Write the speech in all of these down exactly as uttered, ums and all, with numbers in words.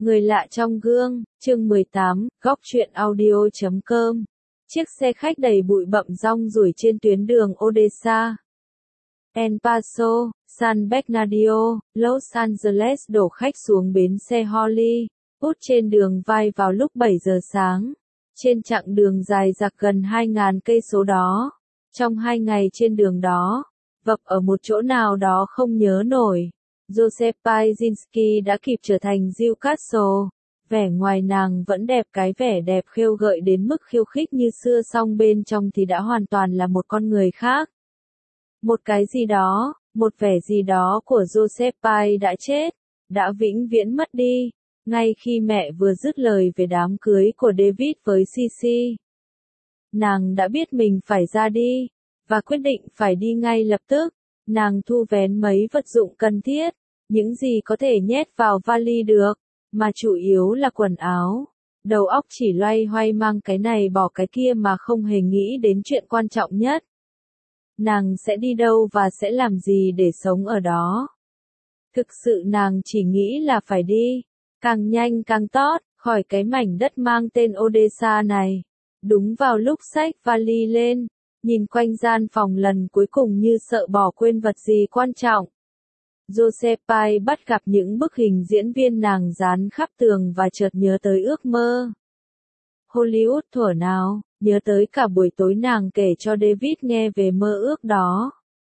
Người lạ trong gương, chương mười tám, góc truyện audio chấm com. Chiếc xe khách đầy bụi bặm rong ruổi trên tuyến đường Odessa, El Paso, San Bernardino, Los Angeles đổ khách xuống bến xe Hollywood trên đường vai vào lúc bảy giờ sáng. Trên chặng đường dài dặc gần hai nghìn cây số đó, trong hai ngày trên đường đó, vấp ở một chỗ nào đó không nhớ nổi, Josepha Jasinski đã kịp trở thành Jill Castle. Vẻ ngoài nàng vẫn đẹp, cái vẻ đẹp khêu gợi đến mức khiêu khích như xưa, song bên trong thì đã hoàn toàn là một con người khác. Một cái gì đó, một vẻ gì đó của Josepha đã chết, đã vĩnh viễn mất đi. Ngay khi mẹ vừa dứt lời về đám cưới của David với Cici, nàng đã biết mình phải ra đi, và quyết định phải đi ngay lập tức. Nàng thu vén mấy vật dụng cần thiết, những gì có thể nhét vào vali được, mà chủ yếu là quần áo. Đầu óc chỉ loay hoay mang cái này bỏ cái kia mà không hề nghĩ đến chuyện quan trọng nhất. Nàng sẽ đi đâu và sẽ làm gì để sống ở đó. Thực sự nàng chỉ nghĩ là phải đi, càng nhanh càng tốt, khỏi cái mảnh đất mang tên Odessa này. Đúng vào lúc xách vali lên, nhìn quanh gian phòng lần cuối cùng như sợ bỏ quên vật gì quan trọng, Josepha bắt gặp những bức hình diễn viên nàng dán khắp tường và chợt nhớ tới ước mơ Hollywood thuở nào, nhớ tới cả buổi tối nàng kể cho David nghe về mơ ước đó.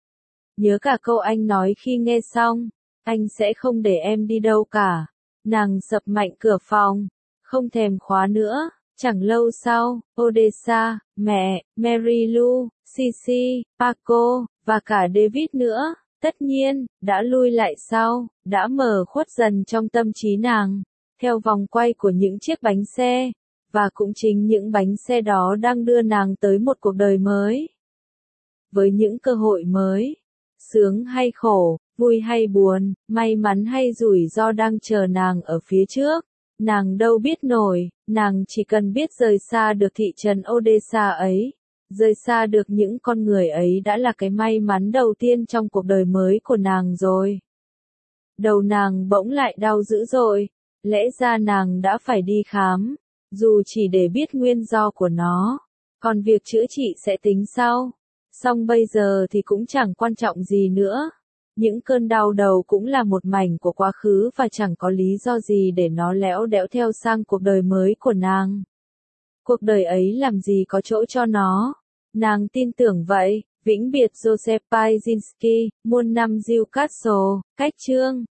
Nhớ cả câu anh nói khi nghe xong, anh sẽ không để em đi đâu cả. Nàng sập mạnh cửa phòng, không thèm khóa nữa. Chẳng lâu sau, Odessa, mẹ, Mary Lou, Cici, Paco, và cả David nữa, tất nhiên, đã lui lại sau, đã mở khuất dần trong tâm trí nàng, theo vòng quay của những chiếc bánh xe, và cũng chính những bánh xe đó đang đưa nàng tới một cuộc đời mới. Với những cơ hội mới, sướng hay khổ, vui hay buồn, may mắn hay rủi ro đang chờ nàng ở phía trước. Nàng đâu biết nổi, nàng chỉ cần biết rời xa được thị trấn Odessa ấy, rời xa được những con người ấy đã là cái may mắn đầu tiên trong cuộc đời mới của nàng rồi. Đầu nàng bỗng lại đau dữ dội, lẽ ra nàng đã phải đi khám, dù chỉ để biết nguyên do của nó, còn việc chữa trị sẽ tính sau. Song bây giờ thì cũng chẳng quan trọng gì nữa. Những cơn đau đầu cũng là một mảnh của quá khứ và chẳng có lý do gì để nó lẽo đẽo theo sang cuộc đời mới của nàng. Cuộc đời ấy làm gì có chỗ cho nó. Nàng tin tưởng vậy. Vĩnh biệt Josepha Jasinski, muôn năm Jill Castle, cách chương.